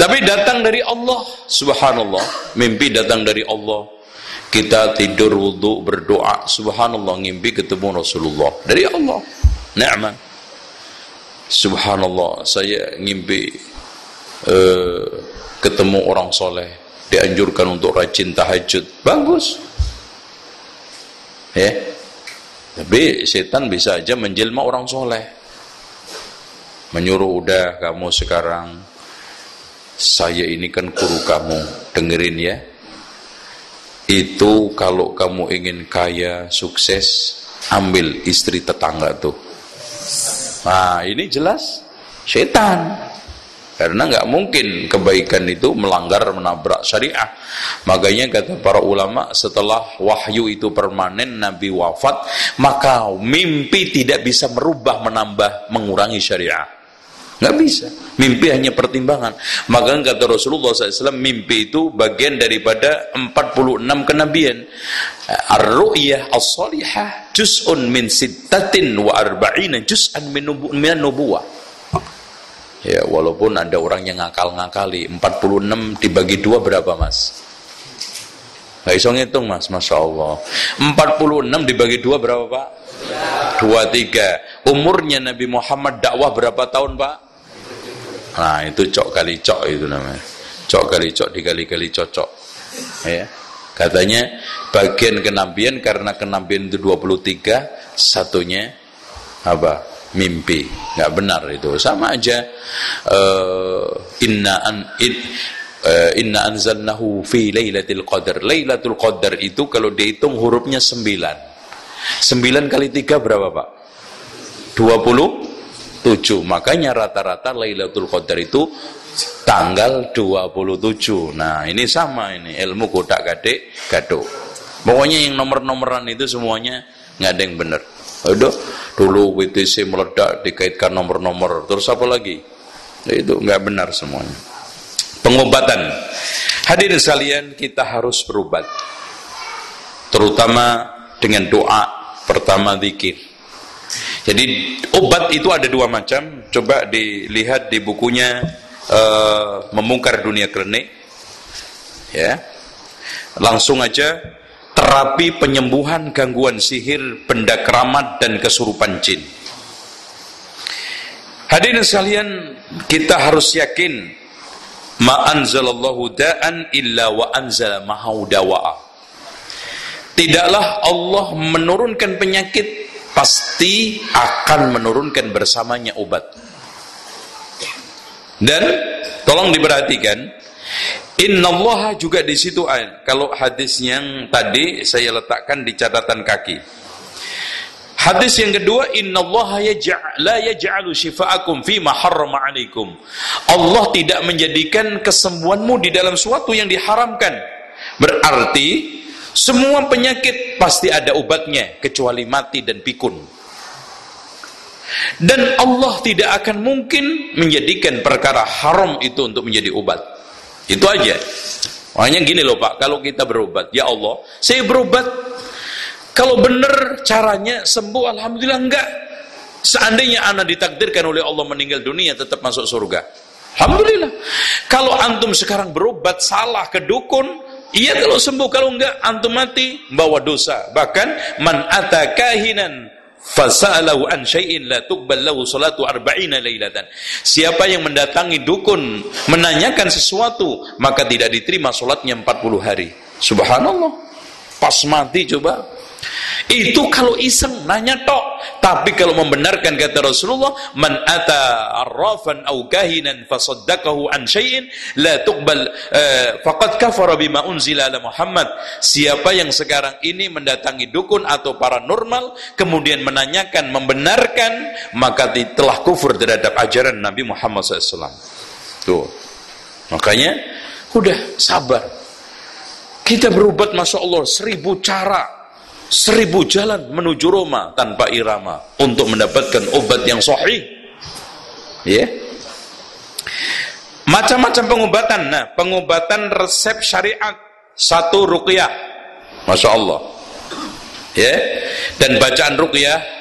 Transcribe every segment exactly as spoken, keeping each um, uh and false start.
Tapi datang dari Allah, subhanallah. Mimpi datang dari Allah. Kita tidur wudu berdoa, subhanallah, ngimpi ketemu Rasulullah dari Allah. Ni'mah. Subhanallah, saya ngimpi uh, ketemu orang soleh, dianjurkan untuk rajin tahajud. Bagus. Ya. Tapi setan bisa aja menjelma orang soleh, menyuruh, udah kamu sekarang, saya ini kan guru kamu, dengerin ya, itu kalau kamu ingin kaya, sukses, ambil istri tetangga tuh. Nah ini jelas setan, karena nggak mungkin kebaikan itu melanggar, menabrak syariah. Makanya kata para ulama, setelah wahyu itu permanen, Nabi wafat, maka mimpi tidak bisa merubah, menambah, mengurangi syariah. Nggak bisa. Mimpi hanya pertimbangan. Maka kata Rasulullah shallallahu alaihi wasallam, mimpi itu bagian daripada empat puluh enam kenabian. Ar-ru'yah as-salihah juz'un min sittatin wa arba'ina juz'an min nubuwah. Ya, walaupun ada orang yang ngakal-ngakali, empat puluh enam dibagi dua berapa, Mas? Nggak iso ngitung, Mas. Masya Allah. empat puluh enam dibagi dua berapa, Pak? dua puluh tiga. Umurnya Nabi Muhammad dakwah berapa tahun, Pak? Nah itu cok kali cok itu namanya. Cok kali cok dikali-kali cocok. Ya. Katanya bagian kenabian, karena kenabian itu dua puluh tiga, satunya apa? Mimpi. Nggak benar itu. Sama aja. Uh, inna an it, uh, inna anzalnahu fi lailatul qadar. Lailatul qadar itu kalau dihitung hurufnya sembilan. sembilan kali tiga berapa, Pak? dua puluh tujuh. Makanya rata-rata Lailatul Qadar itu tanggal dua puluh tujuh. Nah, ini sama ini, ilmu kodak-kadek gaduk. Pokoknya yang nomor-nomoran itu semuanya nggak ada yang benar. Aduh, dulu W T C meledak dikaitkan nomor-nomor. Terus apa lagi? Itu nggak benar semuanya. Pengobatan. Hadirin sekalian, kita harus berobat. Terutama dengan doa, pertama zikir. Jadi obat itu ada dua macam. Coba dilihat di bukunya uh, Memungkar Dunia Klinik. Ya. Langsung aja, terapi penyembuhan gangguan sihir, benda keramat dan kesurupan jin. Hadirin sekalian, kita harus yakin ma anzalallahu da'an illa wa anzala ma'ahu dawa'a. Tidaklah Allah menurunkan penyakit, pasti akan menurunkan bersamanya obat. Dan tolong diperhatikan, innallaha juga di situ. Kalau hadis yang tadi saya letakkan di catatan kaki. Hadis yang kedua, innallaha yaj'al la yaj'alu shifaakum fi ma harrama 'alaikum. Allah tidak menjadikan kesembuhanmu di dalam suatu yang diharamkan. Berarti semua penyakit pasti ada obatnya, kecuali mati dan pikun. Dan Allah tidak akan mungkin menjadikan perkara haram itu untuk menjadi obat. Itu aja. Makanya gini loh Pak, kalau kita berobat, ya Allah, saya berobat, kalau benar caranya sembuh, alhamdulillah. Enggak. Seandainya anak ditakdirkan oleh Allah meninggal dunia, tetap masuk surga, alhamdulillah. Kalau antum sekarang berobat salah ke dukun, iya kalau sembuh, kalau enggak antum mati bawa dosa. Bahkan man ata kahinan fasa'alahu an syai'in la tuqbal lahu salatu arba'ina lailatan. Siapa yang mendatangi dukun menanyakan sesuatu, maka tidak diterima salatnya empat puluh hari. Subhanallah. Pas mati coba. Itu kalau iseng nanya tok. Tapi kalau membenarkan kata Rasulullah, man ata arrafan aw kahinan fasaddaqahu an syai'in la tuqbal uh, faqad kafara bima unzila ala Muhammad. Siapa yang sekarang ini mendatangi dukun atau paranormal kemudian menanyakan, membenarkan, maka telah kufur terhadap ajaran Nabi Muhammad shallallahu alaihi wasallam. Tuh. Makanya udah sabar. Kita berobat, masya Allah, seribu cara, seribu jalan menuju Roma tanpa irama untuk mendapatkan obat yang sahih. Ya. Yeah. Macam-macam pengobatan. Nah, pengobatan resep syariat, satu ruqyah. Masya Allah. Ya. Yeah. Dan bacaan ruqyah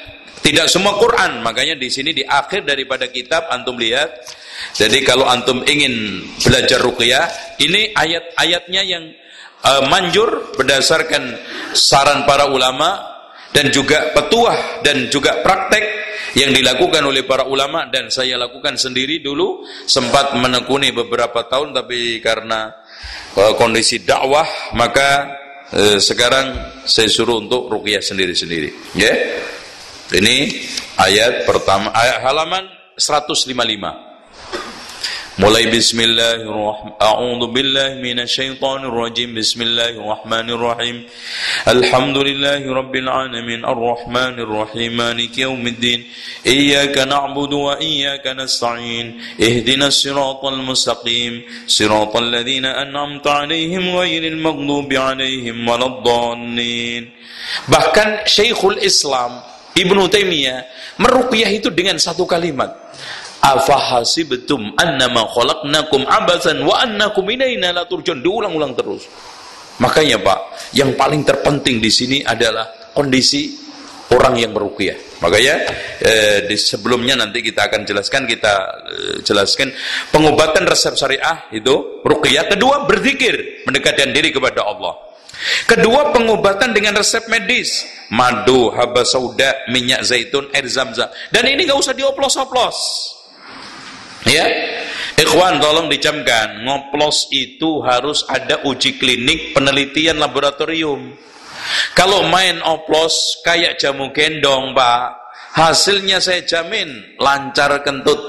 Tidak semua Quran, makanya di sini di akhir daripada kitab antum lihat. Jadi kalau antum ingin belajar ruqyah, ini ayat-ayatnya yang uh, manjur berdasarkan saran para ulama dan juga petuah dan juga praktek yang dilakukan oleh para ulama, dan saya lakukan sendiri dulu, sempat menekuni beberapa tahun, tapi karena uh, kondisi dakwah maka uh, sekarang saya suruh untuk ruqyah sendiri-sendiri. Ya. Yeah? Ini ayat pertama, ayat halaman seratus lima puluh lima. Mulai bismillahirrahmanirrahim. A'udzu billahi minasyaitonir rajim. Bismillahirrahmanirrahim. Alhamdulillahirabbil alamin arrahmanir rahim maliki yaumiddin. Iyyaka na'budu wa iyyaka nasta'in. Ihdinas siratal mustaqim. Siratal ladzina an'amta 'alaihim ghairil maghdubi 'alaihim waladdallin. Bahkan Syekhul Islam Ibnu Taimiyah meruqyah itu dengan satu kalimat. Afahasibtum annama khalaqnakum abatsan wa annakum ilaina la turjun. Diulang-ulang terus. Makanya Pak, yang paling terpenting di sini adalah kondisi orang yang meruqyah. Makanya eh, di sebelumnya nanti kita akan jelaskan, kita eh, jelaskan pengobatan resep syariah itu ruqyah. Kedua, berzikir, mendekatkan diri kepada Allah. Kedua, pengobatan dengan resep medis, madu, haba sauda, minyak zaitun, air zam-zam. Dan ini gak usah dioplos-oplos. Ya, ikhwan tolong dicamkan, ngoplos itu harus ada uji klinik, penelitian laboratorium. Kalau main oplos kayak jamu gendong Pak, hasilnya saya jamin lancar kentut.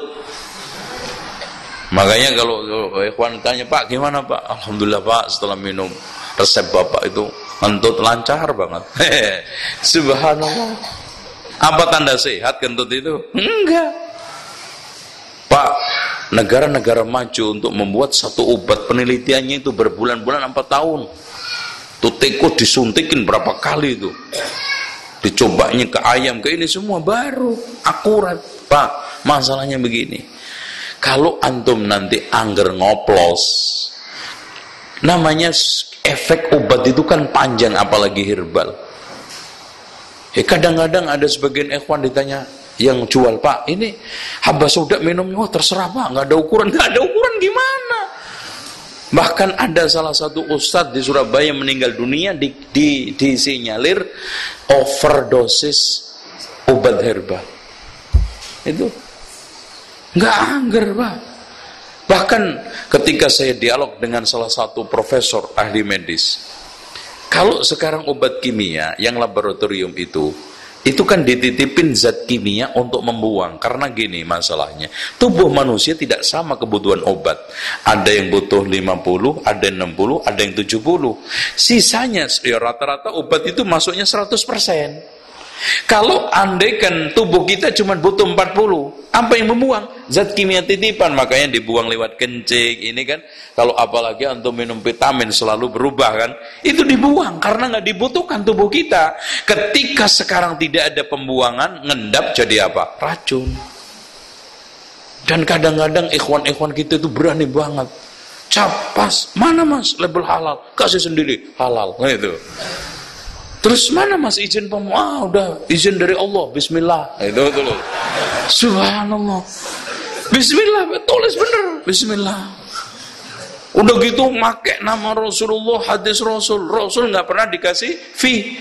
Makanya kalau ikhwan tanya, Pak gimana Pak? Alhamdulillah Pak, setelah minum resep Bapak itu kentut lancar banget. Subhanallah. Apa tanda sehat kentut itu? Enggak. Pak, negara-negara maju untuk membuat satu obat, penelitiannya itu berbulan-bulan, empat tahun. Tuh tikus disuntikin berapa kali itu. Dicobanya ke ayam, ke ini semua baru akurat. Pak, masalahnya begini. Kalau antum nanti angger ngoplos, namanya efek obat itu kan panjang, apalagi herbal. Ya kadang-kadang ada sebagian ikhwan ditanya yang jual, Pak ini haba sauda minumnya, oh terserah Pak, nggak ada ukuran. Nggak ada ukuran gimana? Bahkan ada salah satu ustadz di Surabaya meninggal dunia di, di, disinyalir overdosis obat herbal. Itu nggak angger Pak. Bahkan ketika saya dialog dengan salah satu profesor ahli medis, kalau sekarang obat kimia yang laboratorium itu, itu kan dititipin zat kimia untuk membuang. Karena gini masalahnya, tubuh manusia tidak sama kebutuhan obat. Ada yang butuh lima puluh, ada yang enam puluh, ada yang tujuh puluh. Sisanya ya rata-rata obat itu masuknya seratus persen. Kalau andaikan tubuh kita cuma butuh empat puluh, apa yang membuang? Zat kimia titipan, makanya dibuang lewat kencing. Ini kan, kalau apalagi antum minum vitamin selalu berubah kan, itu dibuang karena nggak dibutuhkan tubuh kita. Ketika sekarang tidak ada pembuangan, ngendap jadi apa? Racun. Dan kadang-kadang ikhwan-ikhwan kita itu berani banget. Capas, mana mas label halal? Kasih sendiri halal, gitu. Terus mana mas izin pemu? Ah udah izin dari Allah, Bismillah. Itu tuh. Subhanallah. Bismillah, tulis bener. Bismillah. Udah gitu make nama Rasulullah, hadis Rasul. Rasul nggak pernah dikasih fee.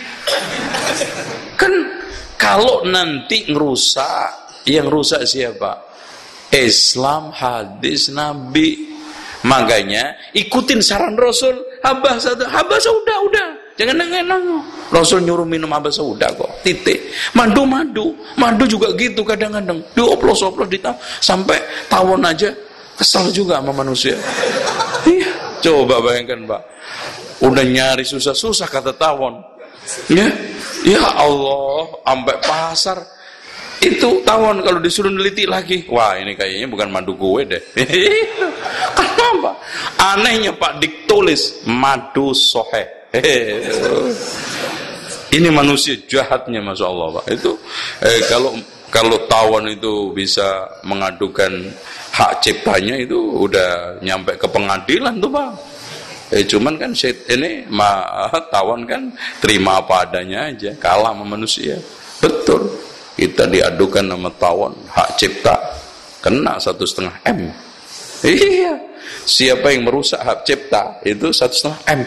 Kan kalau nanti ngerusak, yang rusak siapa? Islam, hadis Nabi. Makanya ikutin saran Rasul. Habas, habas udah udah. Jangan nengeng-nengeng. Rasul nyuruh minum haba sauda kok. Titik. Madu-madu. Madu juga gitu kadang-kadang. Dioplos-oplos ditawon. Sampai tawon aja kesal juga sama manusia. Iya. Coba bayangkan Pak. Udah nyari susah-susah kata tawon. Ya. Ya Allah. Sampai pasar. Itu tawon kalau disuruh neliti lagi. Wah ini kayaknya bukan madu gue deh. Kenapa? Anehnya Pak ditulis madu soheh. Ini manusia jahatnya, masya Allah Pak. Itu eh, kalau kalau tawon itu bisa mengadukan hak ciptanya, itu udah nyampe ke pengadilan tuh Pak. Eh cuman kan ini ma, tawon kan terima apa adanya aja, kalah sama manusia. Betul. Kita diadukan nama tawon, hak cipta, kena satu setengah M. Iya, siapa yang merusak hak cipta itu satu setengah M.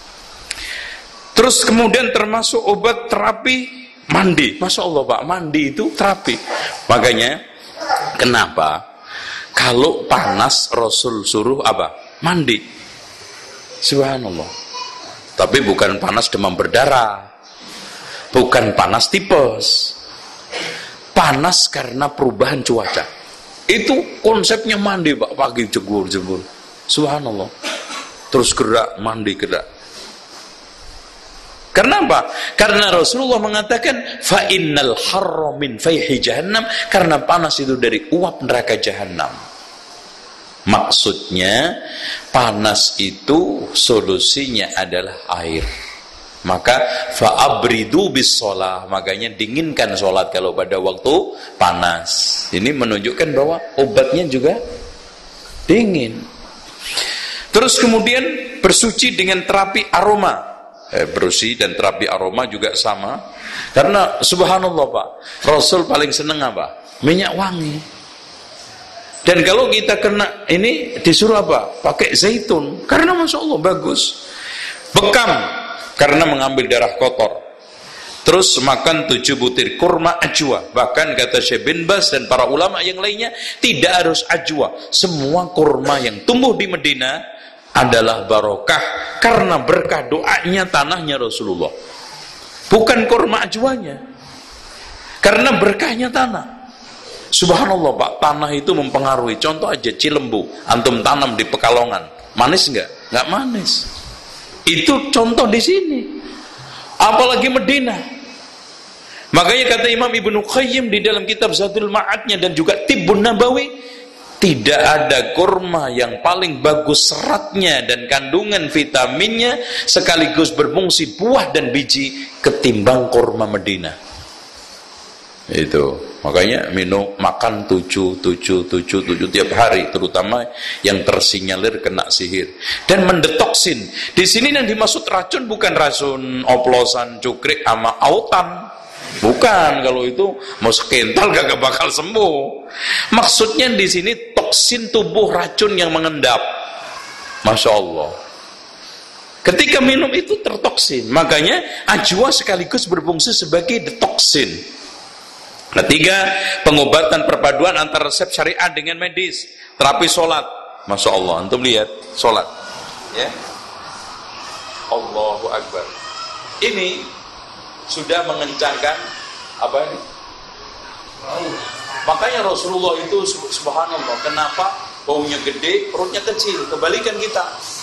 Terus kemudian termasuk obat terapi mandi. Masya Allah Pak, mandi itu terapi. Makanya kenapa kalau panas Rasul suruh apa? Mandi. Subhanallah. Tapi bukan panas demam berdarah, bukan panas tipes, panas karena perubahan cuaca. Itu konsepnya mandi Pak, pagi jebur-jebur. Subhanallah. Terus gerak, mandi gerak. Karena apa? Karena Rasulullah mengatakan fa innal harra min fayhi jahannam, karena panas itu dari uap neraka jahanam. Maksudnya panas itu solusinya adalah air. Maka fa abridu bis shalah, makanya dinginkan salat kalau pada waktu panas. Ini menunjukkan bahwa obatnya juga dingin. Terus kemudian bersuci dengan terapi aroma. Eh, bersih dan terapi aroma juga sama. Karena subhanallah Pak, Rasul paling seneng apa? Minyak wangi. Dan kalau kita kena ini disuruh apa? Pakai zaitun. Karena masya Allah bagus. Bekam karena mengambil darah kotor. Terus makan tujuh butir kurma ajwa. Bahkan kata Syekh bin Baz dan para ulama yang lainnya, tidak harus ajwa. Semua kurma yang tumbuh di Medina adalah barokah karena berkah doanya tanahnya Rasulullah. Bukan kurma ajwanya. Karena berkahnya tanah. Subhanallah Pak, tanah itu mempengaruhi. Contoh aja Cilembu, antum tanam di Pekalongan, manis enggak? Enggak manis. Itu contoh di sini. Apalagi Medina. Makanya kata Imam Ibnu Qayyim di dalam kitab Zadul Ma'adnya dan juga Tibbun Nabawi, tidak ada kurma yang paling bagus seratnya dan kandungan vitaminnya sekaligus berfungsi buah dan biji ketimbang kurma Medina. Itu makanya minum makan tujuh tujuh tujuh tujuh tiap hari, terutama yang tersinyalir kena sihir dan mendetoksin. Di sini yang dimaksud racun bukan racun oplosan cukrik sama autan. Bukan, kalau itu mau sekental gak bakal sembuh. Maksudnya di sini toksin tubuh racun yang mengendap. Masya Allah. Ketika minum itu tertoksin. Makanya ajwa sekaligus berfungsi sebagai detoksin. Ketiga, pengobatan perpaduan antara resep syariat dengan medis. Terapi sholat. Masya Allah, antum lihat sholat. Ya. Allahu Akbar. Ini sudah mengencangkan apa ini? Makanya Rasulullah itu subhanallah, kenapa baunya gede, perutnya kecil? Kebalikan kita.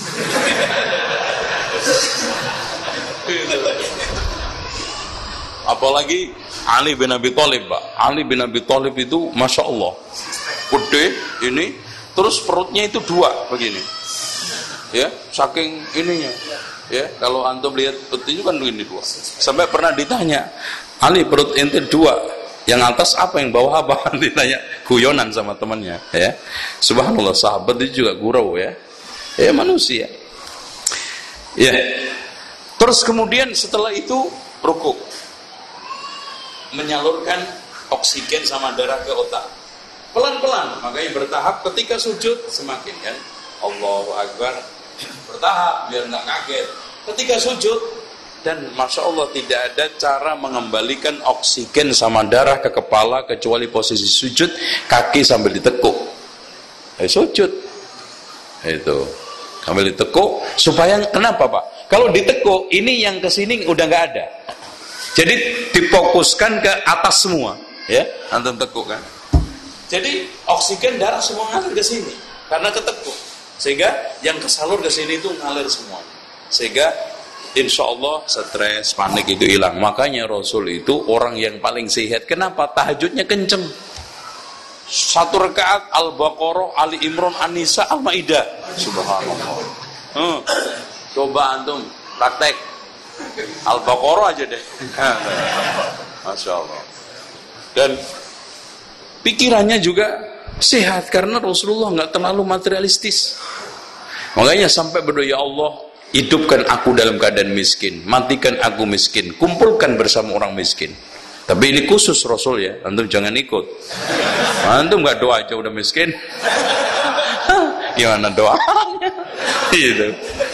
Apalagi Ali bin Abi Thalib, Pak. Ali bin Abi Thalib itu masya Allah gede ini, terus perutnya itu dua begini. Ya, saking ininya. Ya, kalau antum lihat perut itu kan ini dua. Sampai pernah ditanya, Ali perut ente dua, yang atas apa, yang bawah apa? Ditanya guyonan sama temannya. Ya, subhanallah, sahabat itu juga gurau ya. Ya manusia. Ya. Terus kemudian setelah itu rukuk, menyalurkan oksigen sama darah ke otak. Pelan-pelan, makanya bertahap. Ketika sujud semakin kan, Allahu Akbar. Bertahap biar nggak kaget ketika sujud. Dan masya Allah tidak ada cara mengembalikan oksigen sama darah ke kepala kecuali posisi sujud, kaki sambil ditekuk. Eh, sujud itu sambil ditekuk supaya kenapa Pak? Kalau ditekuk ini yang kesini udah nggak ada, jadi difokuskan ke atas semua ya, antum tekuk kan. Jadi oksigen darah semua ngalir ke sini karena ketekuk. Sehingga yang kesalur ke sini itu ngalir semua. Sehingga insya Allah stres, panik itu hilang. Makanya Rasul itu orang yang paling sehat. Kenapa? Tahajudnya kenceng. Satu rakaat Al-Baqarah, Ali Imran, An-Nisa, Al-Maidah. Subhanallah. Hmm. Coba antum praktek Al-Baqarah aja deh. Masya Allah. Dan pikirannya juga sehat karena Rasulullah nggak terlalu materialistis. Makanya sampai berdoa, ya Allah, hidupkan aku dalam keadaan miskin, matikan aku miskin, kumpulkan bersama orang miskin. Tapi ini khusus Rasul ya, antum jangan ikut. Antum nggak doa aja udah miskin. Gimana doanya? Gitu.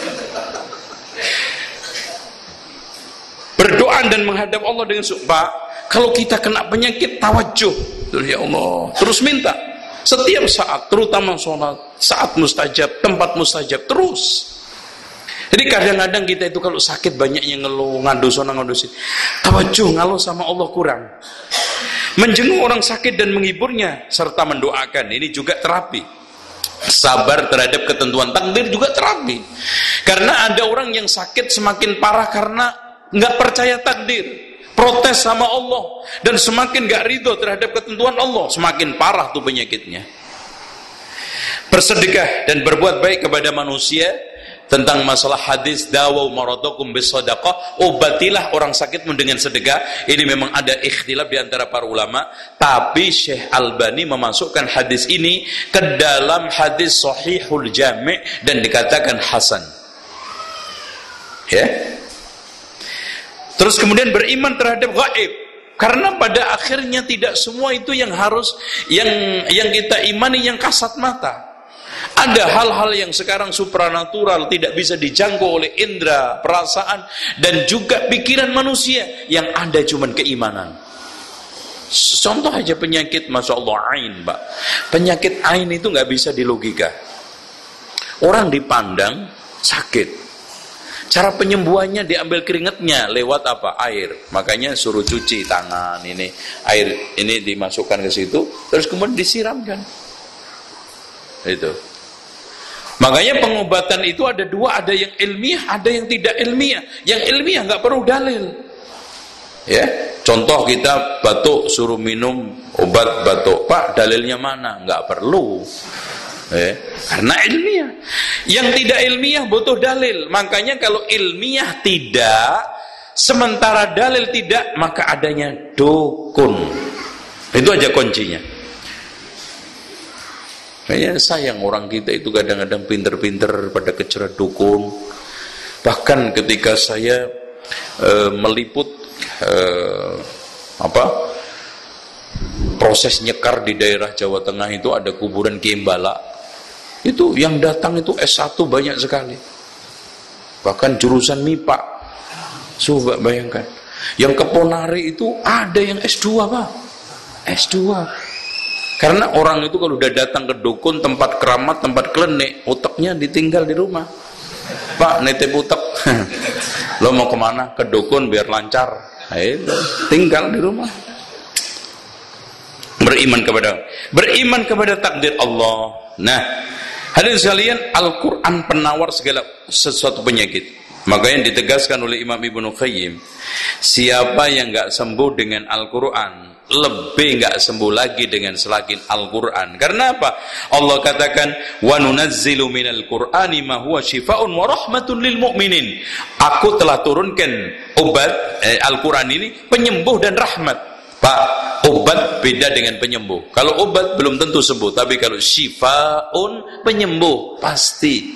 Berdoa dan menghadap Allah dengan Pak, kalau kita kena penyakit tawajuh, terus ya Allah, terus minta setiap saat, terutama sholat, saat mustajab, tempat mustajab, terus. Jadi kadang-kadang kita itu kalau sakit banyak yang ngeluh, ngadu sana ngadu sini. Tawajuh ngaluh sama Allah kurang. Menjenguk orang sakit dan menghiburnya serta mendoakan, ini juga terapi. Sabar terhadap ketentuan takdir juga terapi. Karena ada orang yang sakit semakin parah karena nggak percaya takdir, protes sama Allah, dan semakin nggak ridho terhadap ketentuan Allah, semakin parah tuh penyakitnya. Bersedekah dan berbuat baik kepada manusia. Tentang masalah hadis dawau maradakum bisadaqah, obatilah orang sakitmu dengan sedekah. Ini memang ada ikhtilaf di antara para ulama, tapi Syekh Albani memasukkan hadis ini ke dalam hadis Sahihul Jami' dan dikatakan hasan. Ya. Terus kemudian beriman terhadap gaib, karena pada akhirnya tidak semua itu yang harus yang yang kita imani yang kasat mata. Ada hal-hal yang sekarang supranatural, tidak bisa dijangkau oleh indera, perasaan, dan juga pikiran manusia. Yang ada cuma keimanan. Contoh aja penyakit, Masya Allah, ain, Pak. Penyakit ain itu nggak bisa dilogika. Orang dipandang sakit, cara penyembuhannya diambil keringatnya lewat apa? Air. Makanya suruh cuci tangan ini, air ini dimasukkan ke situ, terus kemudian disiramkan. Itu. Makanya pengobatan itu ada dua, ada yang ilmiah, ada yang tidak ilmiah. Yang ilmiah nggak perlu dalil. Ya, contoh kita batuk suruh minum obat batuk, Pak, dalilnya mana? Nggak perlu. Ya, karena ilmiah. Yang tidak ilmiah butuh dalil. Makanya kalau ilmiah tidak, sementara dalil tidak, maka adanya dukun. Itu aja kuncinya. Kayaknya sayang orang kita itu kadang-kadang pinter-pinter pada kejar dukun. Bahkan ketika saya e, meliput e, apa proses nyekar di daerah Jawa Tengah, itu ada kuburan Kiembala. Itu yang datang itu S satu banyak sekali. Bahkan jurusan M I P A. Coba bayangkan. Yang ke Ponari itu ada yang S dua, Pak. S dua. Karena orang itu kalau udah datang ke dukun, tempat keramat, tempat klinik, uteknya ditinggal di rumah. Pak, nitip utek. Lo mau kemana? Ke dukun biar lancar. Ayo, tinggal di rumah. Beriman kepada beriman kepada takdir Allah. Nah, hadirin sekalian, Al-Quran penawar segala sesuatu penyakit. Maka yang ditegaskan oleh Imam Ibnu Qayyim, siapa yang enggak sembuh dengan Al-Quran, lebih enggak sembuh lagi dengan selain Al-Quran. Karena apa? Allah katakan, wa nunazzilu minal Qur'ani ma huwa syifaa'un wa rahmatun lil mu'minin. Aku telah turunkan obat eh, Al-Quran ini penyembuh dan rahmat. Pak, obat beda dengan penyembuh. Kalau obat belum tentu sembuh, tapi kalau syifaa'un, penyembuh pasti.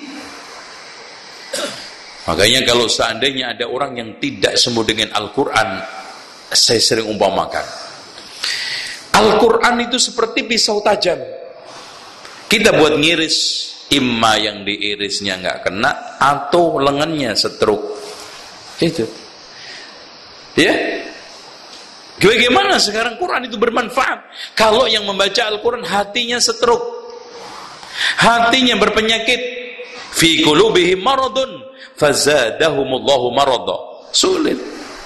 Makanya kalau seandainya ada orang yang tidak sembuh dengan Al-Quran, saya sering umpamakan, Al-Quran itu seperti pisau tajam. Kita buat ngiris, imma yang diirisnya nggak kena, atau lengannya setruk. Itu. Ya. Bagaimana sekarang Quran itu bermanfaat? Kalau yang membaca Al-Quran hatinya setruk, hatinya berpenyakit, fi qulubihim maradun fazadahumullahu marada. Sulit.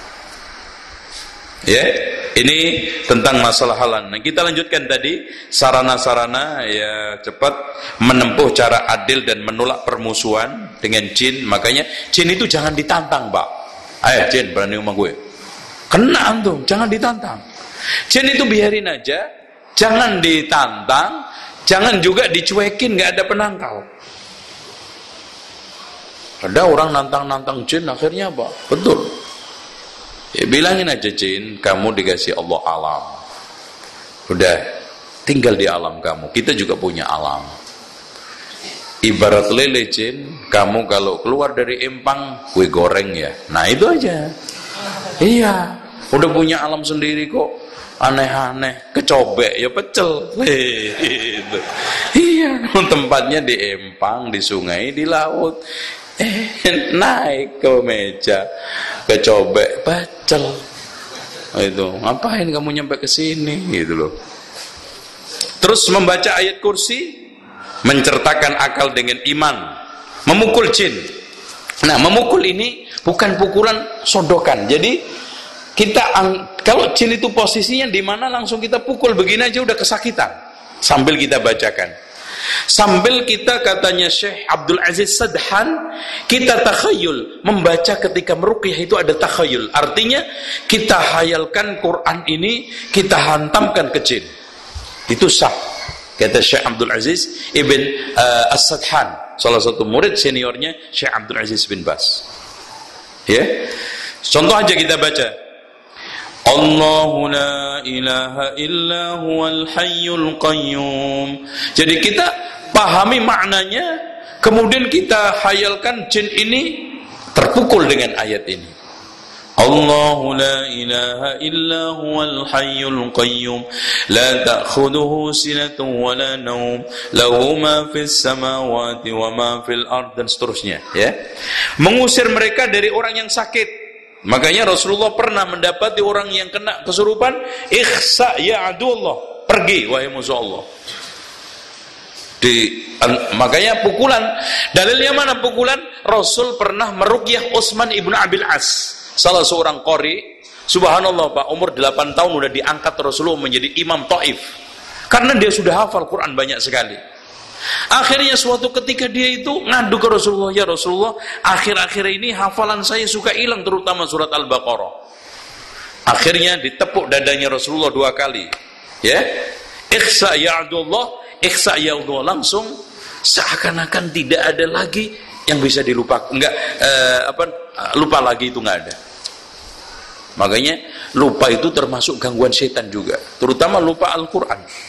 Ya, ini tentang masalah halan. Nah, kita lanjutkan tadi sarana-sarana ya cepat menempuh cara adil dan menolak permusuhan dengan jin. Makanya jin itu jangan ditantang, Pak. Ayo jin, berani sama gue. Kena antum, jangan ditantang. Jin itu biarin aja, jangan ditantang, jangan juga dicuekin, nggak ada penangkal. Ada orang nantang-nantang jin, akhirnya apa? Betul. Ya, bilangin aja jin, kamu dikasih Allah alam. Udah, tinggal di alam kamu. Kita juga punya alam. Ibarat lele jin, kamu kalau keluar dari empang, kue goreng ya. Nah itu aja. Iya. Udah punya alam sendiri kok aneh-aneh, kecobek ya pecel. Gitu. Iya, tempatnya di empang, di sungai, di laut. Eh, naik ke meja, kecobek, pecel. Itu, ngapain kamu nyampe ke sini gitu loh. Terus membaca ayat kursi, mencertakan akal dengan iman, memukul jin. Nah, memukul ini bukan pukulan sodokan. Jadi kita kalau jin itu posisinya di mana langsung kita pukul begini aja udah kesakitan. Sambil kita bacakan. Sambil kita, katanya Syekh Abdul Aziz Sadhan, kita takhayul, membaca ketika meruqyah itu ada takhayul. Artinya kita hayalkan Quran ini, kita hantamkan ke jin. Itu sah. Kata Syekh Abdul Aziz Ibn uh, As-Sadhan, salah satu murid seniornya Syekh Abdul Aziz bin Bas. Ya, contoh aja kita baca. Allahu la ilaha illa huwal hayyul qayyum. Jadi kita pahami maknanya, kemudian kita hayalkan jin ini terpukul dengan ayat ini. Allahu la ilaha illa huwal hayyul qayyum la ta'khudhuhu sinatun wa la nawm lahu ma fis samawati wa ma fil ard, dan seterusnya, ya. Mengusir mereka dari orang yang sakit. Makanya Rasulullah pernah mendapati orang yang kena kesurupan, ikhsa ya adullah, pergi wahai musuh Allah. Di, makanya pukulan, dalilnya mana pukulan? Rasul pernah meruqyah Utsman ibnu Abil As, salah seorang qori. Subhanallah Pak, umur delapan tahun udah diangkat Rasulullah menjadi imam Taif, karena dia sudah hafal Quran banyak sekali. Akhirnya suatu ketika dia itu ngadu ke Rasulullah, ya Rasulullah, akhir-akhir ini hafalan saya suka hilang, terutama surat Al-Baqarah. Akhirnya ditepuk dadanya Rasulullah dua kali, ya, ikhsa ya Abdullah, ikhsa ya Abdullah, langsung seakan-akan tidak ada lagi yang bisa dilupakan, enggak eh, apa lupa lagi, itu enggak ada. Makanya lupa itu termasuk gangguan setan juga, terutama lupa Al-Quran.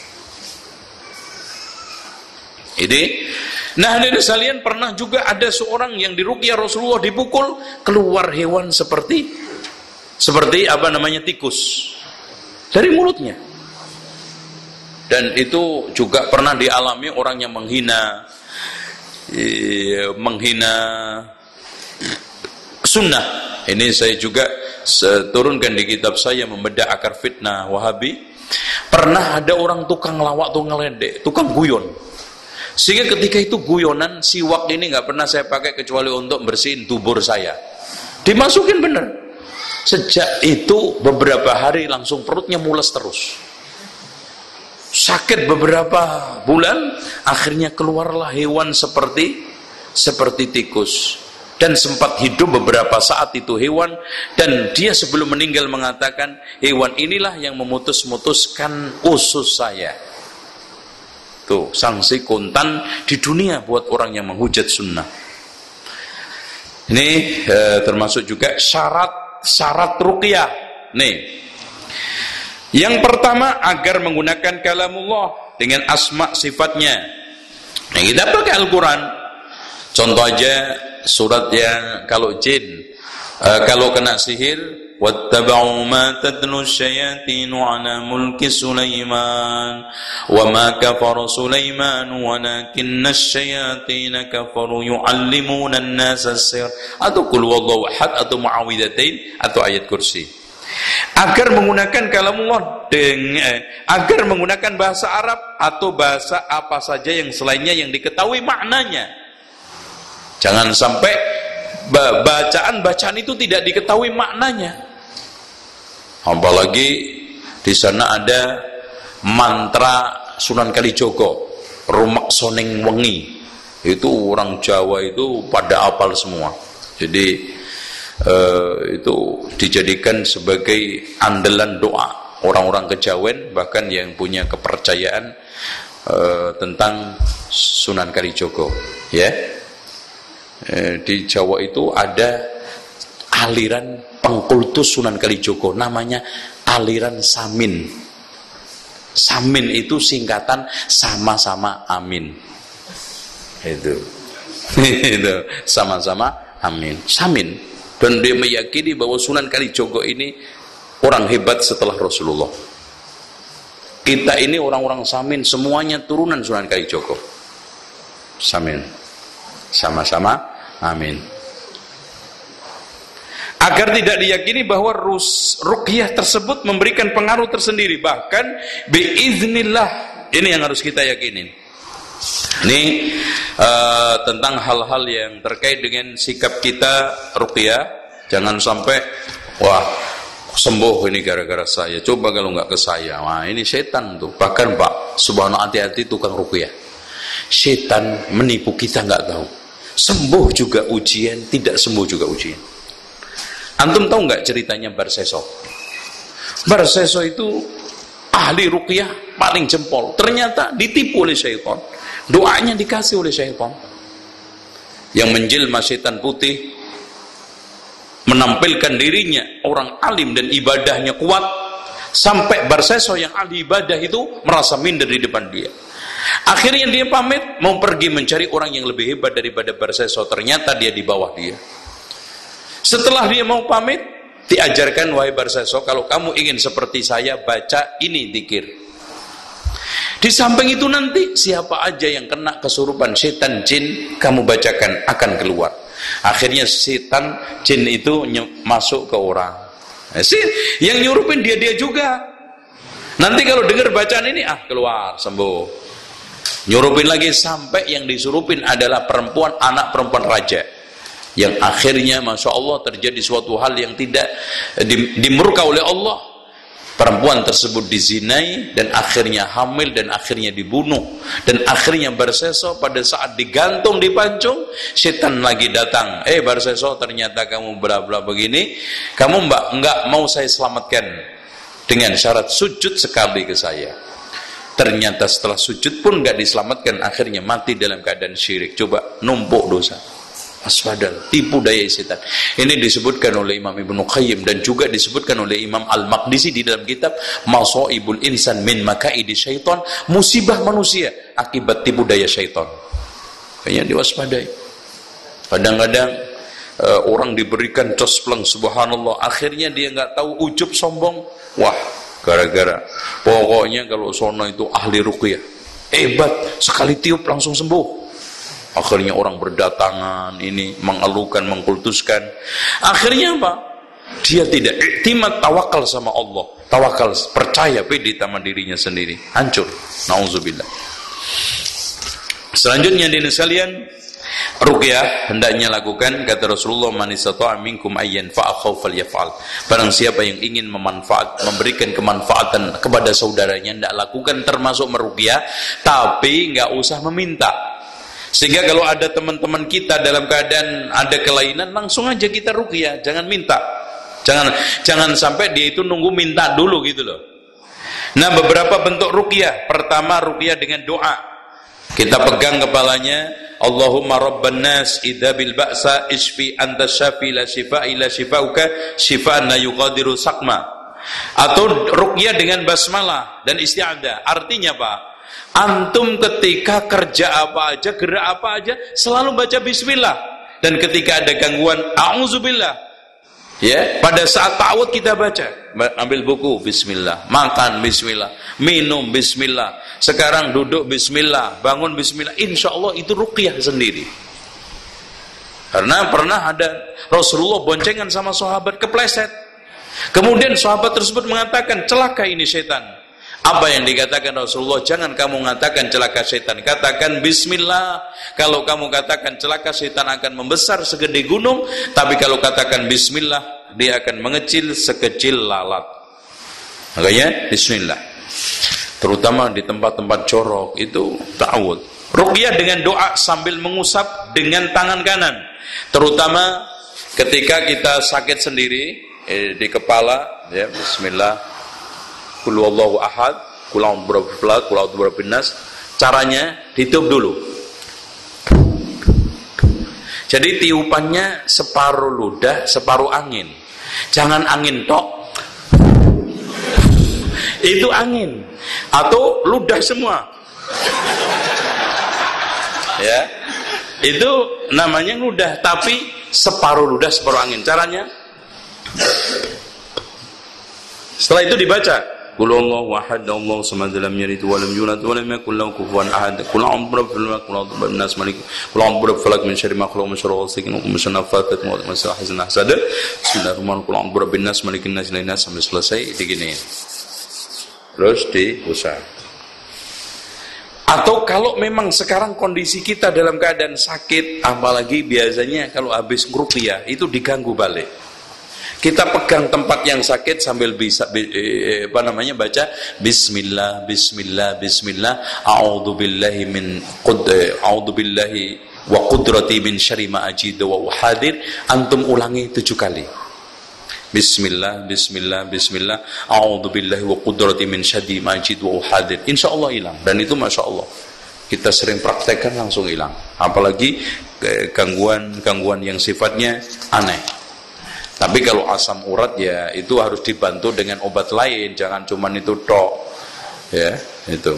Ini, nah hadirin sekalian, pernah juga ada seorang yang diruqyah Rasulullah, dipukul, keluar hewan seperti seperti apa namanya tikus dari mulutnya. Dan itu juga pernah dialami orang yang menghina eh, menghina sunnah. Ini saya juga turunkan di kitab saya, Membedah Akar Fitnah Wahabi. Pernah ada orang tukang lawak tuh ngeledek, tukang guyon. Sehingga ketika itu guyonan, siwak ini nggak pernah saya pakai kecuali untuk bersihin dubur saya. Dimasukin bener. Sejak itu beberapa hari langsung perutnya mules terus. Sakit beberapa bulan, akhirnya keluarlah hewan seperti seperti tikus. Dan sempat hidup beberapa saat itu hewan, dan dia sebelum meninggal mengatakan, hewan inilah yang memutus-mutuskan usus saya. Tuh, sanksi kontan di dunia buat orang yang menghujat sunnah. Ini eh, termasuk juga syarat syarat ruqyah. Nih, yang pertama, agar menggunakan kalamullah dengan asma sifatnya. Nah, kita pakai Al-Quran. Contoh aja surat yang kalau jin, eh, kalau kena sihir, وَاتَّبَعُوا مَا تَتْلُو الشَّيَاطِينُ عَلَى مُلْكِ سُلَيْمَانَ وَمَا كَفَرَ سُلَيْمَانُ وَلَكِنَّ الشَّيَاطِينَ كَفَرُوا يُعَلِّمُونَ النَّاسَ السِّحْرَ, atau Qul Huwallahu Ahad, atau Mu'awwidzatain, atau ayat kursi. Agar menggunakan kalamullah dengan, agar menggunakan bahasa Arab atau bahasa apa saja yang selainnya yang diketahui maknanya. Jangan sampai bacaan-bacaan itu tidak diketahui maknanya. Apalagi di sana ada mantra Sunan Kalijogo, Rumak Soneng Wengi. Itu orang Jawa itu pada hafal semua. Jadi eh, itu dijadikan sebagai andalan doa orang-orang Kejawen, bahkan yang punya kepercayaan eh, tentang Sunan Kalijogo, ya. Eh, di Jawa itu ada aliran pengkultus Sunan Kalijogo, namanya aliran Samin. Samin itu singkatan sama-sama amin. Itu. Itu sama-sama amin. Samin. Dan dia meyakini bahwa Sunan Kalijogo ini orang hebat setelah Rasulullah. Kita ini orang-orang Samin, semuanya turunan Sunan Kalijogo. Samin. Sama-sama, amin. Agar tidak diyakini bahwa rus, ruqyah tersebut memberikan pengaruh tersendiri, bahkan biiznillah. Ini yang harus kita yakini. Ini uh, tentang hal-hal yang terkait dengan sikap kita ruqyah. Jangan sampai wah sembuh ini gara-gara saya. Coba kalau nggak ke saya, wah ini setan tuh. Bahkan Pak, subhanallah, hati-hati tukang ruqyah. Setan menipu kita nggak tahu. Sembuh juga ujian, tidak sembuh juga ujian. Antum tahu nggak ceritanya Barseso? Barseso itu ahli ruqyah paling jempol. Ternyata ditipu oleh syaitan. Doanya dikasih oleh syaitan. Yang menjelma setan putih, menampilkan dirinya orang alim dan ibadahnya kuat, sampai Barseso yang ahli ibadah itu merasa minder di depan dia. Akhirnya dia pamit mau pergi mencari orang yang lebih hebat daripada Barseso. Ternyata dia di bawah dia. Setelah dia mau pamit, diajarkan, wahai Barseso, kalau kamu ingin seperti saya, baca ini dzikir. Di samping itu nanti siapa aja yang kena kesurupan setan jin, kamu bacakan akan keluar. Akhirnya setan jin itu masuk ke orang. Yang nyurupin dia-dia juga. Nanti kalau dengar bacaan ini, ah keluar, sembuh. Nyurupin lagi sampai yang disurupin adalah perempuan, anak perempuan raja. Yang akhirnya Masya Allah terjadi suatu hal yang tidak dimurka oleh Allah. Perempuan tersebut dizinai dan akhirnya hamil dan akhirnya dibunuh. Dan akhirnya Barseso pada saat digantung di pancung, setan lagi datang. Eh Barseso, ternyata kamu bla bla begini, kamu mbak enggak mau saya selamatkan dengan syarat sujud sekali ke saya. Ternyata setelah sujud pun enggak diselamatkan, akhirnya mati dalam keadaan syirik. Coba numpuk dosa. Aswadal, tipu daya setan. Ini disebutkan oleh Imam Ibnu Qayyim dan juga disebutkan oleh Imam Al-Maqdisi di dalam kitab Masaibul Insan min Makaidi Syaitan, musibah manusia akibat tipu daya syaitan. Kayaknya diwaspadai. Kadang-kadang uh, orang diberikan cospleng, subhanallah, akhirnya dia nggak tahu, ujub sombong. Wah, gara-gara pokoknya kalau sono itu ahli ruqyah, hebat, sekali tiup langsung sembuh. Akhirnya orang berdatangan, ini mengeluhkan, mengkultuskan. Akhirnya apa? Dia tidak iktimat, tawakal sama Allah. Tawakal, percaya, pede sama dirinya sendiri. Hancur. Nauzubillah. Selanjutnya dina sekalian, ruqyah hendaknya lakukan, kata Rasulullah, man istata'a minkum ayyan fa'akhaw falyaf'al. Barang siapa yang ingin memanfaat, memberikan kemanfaatan kepada saudaranya, hendak lakukan, termasuk meruqyah, tapi enggak usah meminta. Sehingga kalau ada teman-teman kita dalam keadaan ada kelainan, langsung aja kita ruqyah, jangan minta. Jangan jangan sampai dia itu nunggu minta dulu gitu loh. Nah, beberapa bentuk ruqyah. Pertama, ruqyah dengan doa. Kita pegang kepalanya, Allahumma rabban nas idza bil ba'sa isfi anta syafi la shifa illa shifauka shifaan la yuqadiru saqma. Atau ruqyah dengan basmalah dan isti'adzah. Artinya apa? Antum ketika kerja apa aja, gerak apa aja, selalu baca bismillah. Dan ketika ada gangguan, a'udzubillah. Ya, pada saat ta'awud kita baca, ambil buku bismillah, makan bismillah, minum bismillah, sekarang duduk bismillah, bangun bismillah. Insya Allah itu ruqyah sendiri. Karena pernah ada Rasulullah boncengan sama sahabat, kepleset. Kemudian sahabat tersebut mengatakan, celaka ini setan. Apa yang dikatakan Rasulullah? Jangan kamu mengatakan celaka setan, katakan bismillah. Kalau kamu katakan celaka setan akan membesar segede gunung, tapi kalau katakan bismillah, dia akan mengecil sekecil lalat. Makanya bismillah. Terutama di tempat-tempat jorok itu ta'awud. Ruqyah dengan doa sambil mengusap dengan tangan kanan. Terutama ketika kita sakit sendiri eh, di kepala, ya bismillah. Qul huwallahu ahad, qul a'udzu birabbil falaq, qul a'udzu birabbin nas. Caranya ditiup dulu. Jadi tiupannya separuh ludah, separuh angin. Jangan angin tok. Itu angin. Atau ludah semua. Ya. Itu namanya ludah, tapi separuh ludah, separuh angin. Caranya Setelah itu dibaca Qul huwallahu ahad, Allahu samad, lam yalid wa lam yulad wa lam yakul lahu kufuwan ahad. Qul a'udzu birabbil falaq, qul a'udzu birabbin nas, malik, qul a'udzu birabbil falaq min syarri ma khalaq, min syarri ghasiqin wa min syarri naffatsati wa min syarri hasidin hasad. Bismillahirrahmanirrahim. Qul a'udzu birabbin nas, malikin nas, ilahin nas, sampai selesai diginiin. Terus diusap. Atau kalau memang sekarang kondisi kita dalam keadaan sakit, apalagi biasanya kalau habis ngruqyah itu diganggu balik. Kita pegang tempat yang sakit sambil bisa eh, apa namanya baca bismillah bismillah bismillah a'udzu billahi min qud a'udzu billahi wa qudrati min syarri ma ajidu wa uhadir. Antum ulangi tujuh kali. Bismillah bismillah bismillah a'udzu billahi wa qudrati min syarri ma ajidu wa uhadir. Insyaallah hilang, dan itu masyaallah kita sering praktekkan langsung hilang. Apalagi gangguan-gangguan yang sifatnya aneh. Tapi kalau asam urat ya itu harus dibantu dengan obat lain, jangan cuman itu tok. Ya, itu.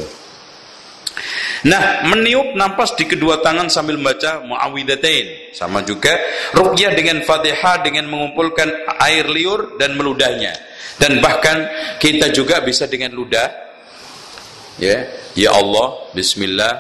Nah, meniup nafas di kedua tangan sambil membaca muawwidzatain. Sama juga ruqyah dengan Fatihah dengan mengumpulkan air liur dan meludahnya. Dan bahkan kita juga bisa dengan ludah. Ya, ya Allah, bismillah.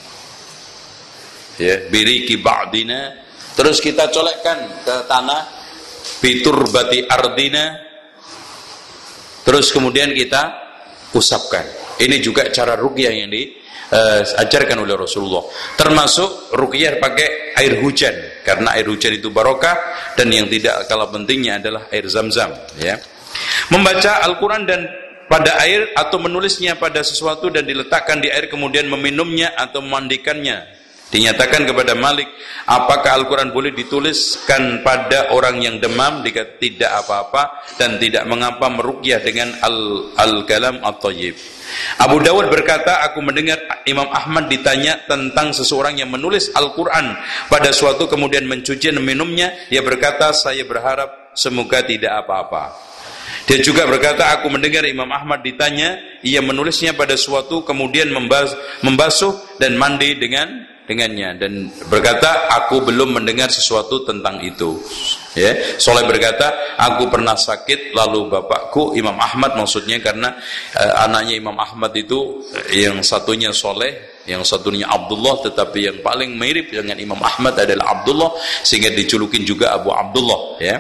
Ya, biriki ba'dina. Terus kita colekkan ke tanah. Biturbati ardina. Terus kemudian kita usapkan. Ini juga cara ruqyah yang diajarkan uh, oleh Rasulullah. Termasuk ruqyah pakai air hujan, karena air hujan itu barokah, dan yang tidak kalah pentingnya adalah air Zam-Zam, ya. Membaca Al-Qur'an dan pada air atau menulisnya pada sesuatu dan diletakkan di air kemudian meminumnya atau memandikannya. Dinyatakan kepada Malik, apakah Al-Quran boleh dituliskan pada orang yang demam? Jika tidak apa-apa, dan tidak mengapa meruqyah dengan al-kalam at-thayyib. Abu Dawud berkata, aku mendengar Imam Ahmad ditanya tentang seseorang yang menulis Al-Quran pada suatu kemudian mencuci dan minumnya. Dia berkata, saya berharap semoga tidak apa-apa. Dia juga berkata, aku mendengar Imam Ahmad ditanya, ia menulisnya pada suatu kemudian membas membasuh dan mandi dengan dengannya, dan berkata, aku belum mendengar sesuatu tentang itu. Ya, Soleh berkata, aku pernah sakit lalu bapakku Imam Ahmad, maksudnya karena uh, anaknya Imam Ahmad itu yang satunya Soleh, yang satunya Abdullah, tetapi yang paling mirip dengan Imam Ahmad adalah Abdullah, sehingga dijulukin juga Abu Abdullah, ya.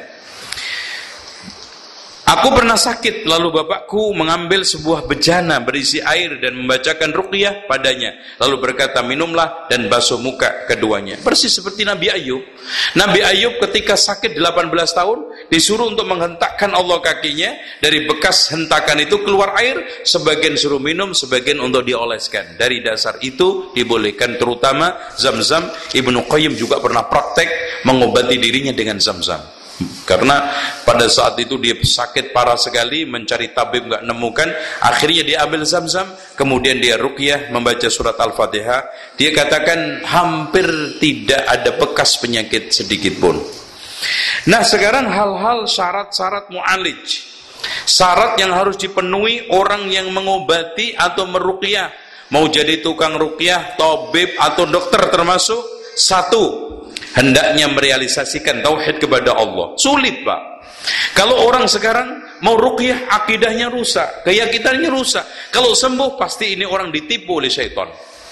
Aku pernah sakit, lalu bapakku mengambil sebuah bejana berisi air dan membacakan ruqyah padanya. Lalu berkata, minumlah dan basuh muka keduanya. Persis seperti Nabi Ayub. Nabi Ayub ketika sakit delapan belas tahun, disuruh untuk menghentakkan Allah kakinya. Dari bekas hentakan itu keluar air, sebagian suruh minum, sebagian untuk dioleskan. Dari dasar itu dibolehkan, terutama Zam-Zam. Ibnu Qayyim juga pernah praktek mengobati dirinya dengan Zam-Zam. Karena pada saat itu dia sakit parah sekali, mencari tabib nggak nemukan, akhirnya dia ambil Zam-Zam, kemudian dia ruqyah membaca surat Al-Fatihah. Dia katakan hampir tidak ada bekas penyakit sedikit pun. Nah, sekarang hal-hal syarat-syarat mu'alij, syarat yang harus dipenuhi orang yang mengobati atau meruqyah, mau jadi tukang ruqyah, tabib atau dokter termasuk. Satu, hendaknya merealisasikan tauhid kepada Allah. Sulit, Pak. Kalau orang sekarang mau ruqyah, akidahnya rusak, keyakinannya rusak. Kalau sembuh, pasti ini orang ditipu oleh syaitan.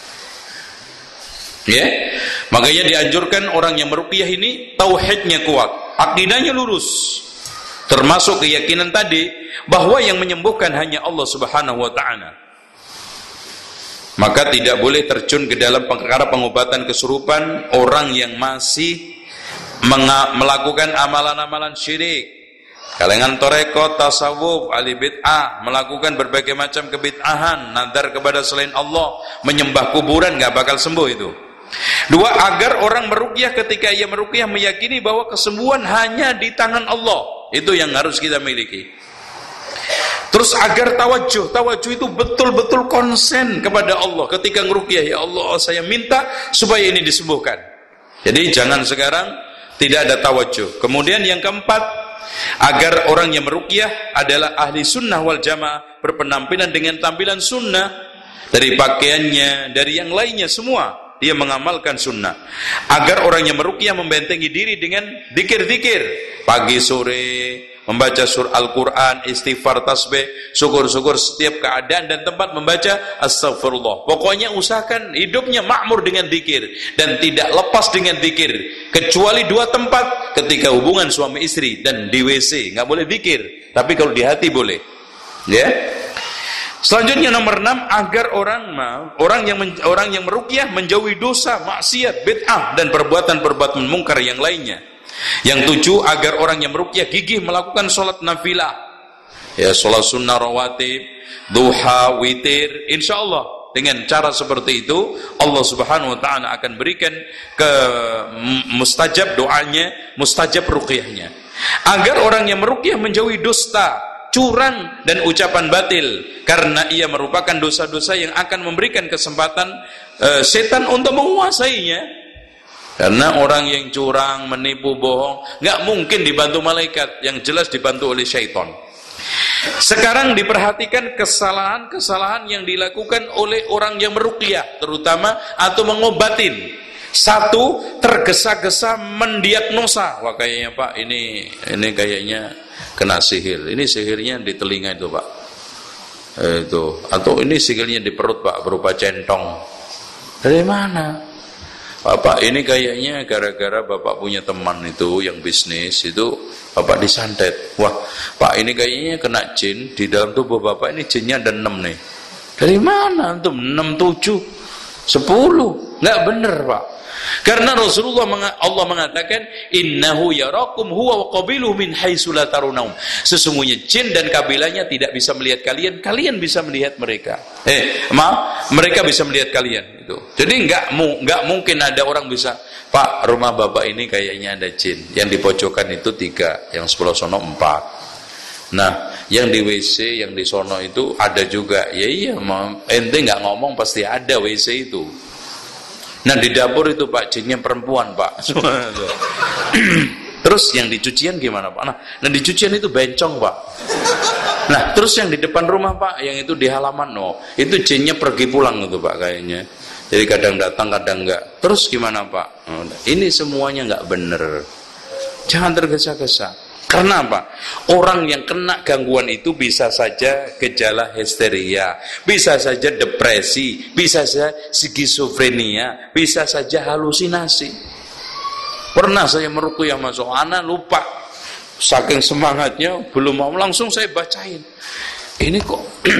Ya, yeah? Makanya dianjurkan orang yang meruqyah ini tauhidnya kuat, akidahnya lurus. Termasuk keyakinan tadi bahwa yang menyembuhkan hanya Allah Subhanahu wa taala. Maka tidak boleh terjun ke dalam perkara pengobatan kesurupan orang yang masih melakukan amalan-amalan syirik, kalangan tarekat, tasawuf, ahli bid'ah, melakukan berbagai macam kebid'ahan, nadar kepada selain Allah, menyembah kuburan, nggak bakal sembuh itu. Dua, agar orang meruqyah ketika ia meruqyah meyakini bahwa kesembuhan hanya di tangan Allah. Itu yang harus kita miliki. Terus agar tawajuh, tawajuh itu betul-betul konsen kepada Allah ketika ngeruqyah. Ya Allah, saya minta supaya ini disembuhkan. Jadi jangan sekarang tidak ada tawajuh. Kemudian yang keempat, agar orang yang meruqyah adalah ahli sunnah wal jamaah, berpenampilan dengan tampilan sunnah, dari pakaiannya, dari yang lainnya semua dia mengamalkan sunnah. Agar orang yang meruqyah membentengi diri dengan zikir-zikir pagi sore, membaca surah Al-Quran, istighfar, tasbih, syukur-syukur setiap keadaan dan tempat membaca astagfirullah. Pokoknya usahakan hidupnya makmur dengan zikir dan tidak lepas dengan zikir, kecuali dua tempat, ketika hubungan suami istri dan di W C nggak boleh zikir, tapi kalau di hati boleh. Ya. Selanjutnya nomor enam, agar orang orang yang orang yang meruqyah menjauhi dosa, maksiat, bid'ah dan perbuatan-perbuatan mungkar yang lainnya. Yang tujuh, agar orang yang meruqyah gigih melakukan sholat nafilah, ya sholat sunnah rawatib, duha, witir. Insyaallah dengan cara seperti itu Allah Subhanahu wa taala akan berikan ke mustajab doanya, mustajab ruqyahnya. Agar orang yang meruqyah menjauhi dusta, curang dan ucapan batil, karena ia merupakan dosa-dosa yang akan memberikan kesempatan uh, setan untuk menguasainya. Karena orang yang curang, menipu, bohong, nggak mungkin dibantu malaikat, yang jelas dibantu oleh syaitan. Sekarang diperhatikan kesalahan-kesalahan yang dilakukan oleh orang yang meruqyah, terutama atau mengobatin. Satu, tergesa-gesa mendiagnosa. Wah kayaknya Pak, ini ini kayaknya kena sihir. Ini sihirnya di telinga itu Pak. Eh, itu. Atau ini sihirnya di perut Pak, berupa centong. Dari mana? Bapak ini kayaknya gara-gara Bapak punya teman itu yang bisnis itu Bapak disantet. Wah Pak ini kayaknya kena jin, di dalam tubuh Bapak ini jinnya ada enam nih. Dari mana antum? enam, tujuh, sepuluh? Nggak bener Pak. Karena Rasulullah Allah mengatakan innahu yarakum huwa wa qabiluhu min haitsu la tarunaum. Sesungguhnya jin dan kabilahnya tidak bisa melihat kalian, kalian bisa melihat mereka. Eh, maaf, mereka bisa melihat kalian itu. Jadi enggak enggak mungkin ada orang bisa, Pak, rumah Bapak ini kayaknya ada jin. Yang di pojokan itu tiga, yang sebelah sono empat. Nah, yang di W C, yang di sono itu ada juga. Ya iya, ente enggak ngomong pasti ada W C itu. Nah di dapur itu Pak, jinnya perempuan Pak. Terus yang di cucian gimana Pak? Nah, nah di cucian itu bencong Pak. Nah terus yang di depan rumah Pak, yang itu di halaman, no, itu jinnya pergi pulang itu Pak kayaknya. Jadi kadang datang kadang enggak. Terus gimana Pak? Nah, ini semuanya enggak bener. Jangan tergesa-gesa. Karena apa? Orang yang kena gangguan itu bisa saja gejala histeria, bisa saja depresi, bisa saja skizofrenia, bisa saja halusinasi. Pernah saya meruqyah masuk anak lupa, saking semangatnya belum mau langsung saya bacain. Ini kok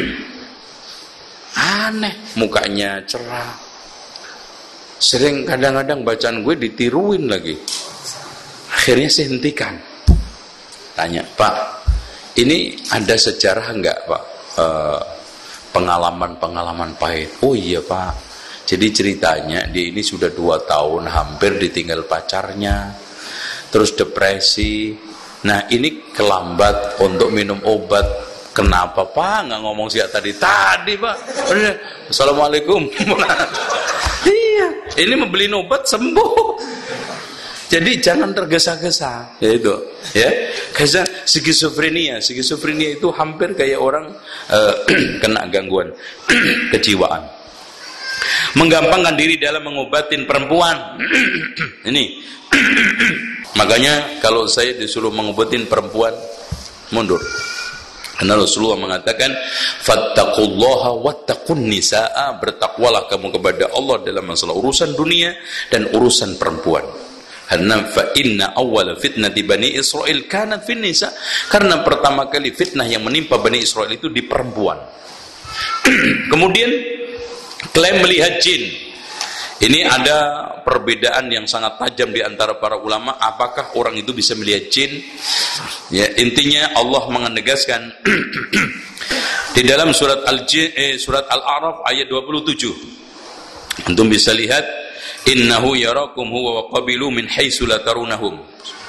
aneh, mukanya cerah. Sering kadang-kadang bacaan gue ditiruin lagi. Akhirnya saya hentikan. Tanya, Pak, ini ada sejarah enggak Pak? E, pengalaman-pengalaman pahit. Oh iya Pak. Jadi ceritanya dia ini sudah dua tahun hampir ditinggal pacarnya, terus depresi. Nah ini kelambat untuk minum obat. Kenapa Pak? Nggak ngomong siap tadi tadi Pak. Assalamualaikum. Iya. Ini membeli obat sembuh. Jadi jangan tergesa-gesa, ya itu, ya. Karena skizofrenia, skizofrenia itu hampir kayak orang uh, kena gangguan kejiwaan. Menggampangkan diri dalam mengobatin perempuan. Ini, makanya kalau saya disuruh mengobatin perempuan, mundur. Karena Rasulullah mengatakan, fattaqullaha wattaqun nisaa, bertakwalah kamu kepada Allah dalam masalah urusan dunia dan urusan perempuan. Karena fa inna awwala fitnati Bani Israil kanat fin nisa, karena pertama kali fitnah yang menimpa Bani Israil itu di perempuan. Kemudian klaim melihat jin. Ini ada perbedaan yang sangat tajam di antara para ulama, apakah orang itu bisa melihat jin? Ya, intinya Allah menegaskan di dalam surat Al-Jin eh, surat Al-A'raf ayat dua puluh tujuh. Antum bisa lihat innahu yarakum huwa wa qabilu min haitsu la tarunahum.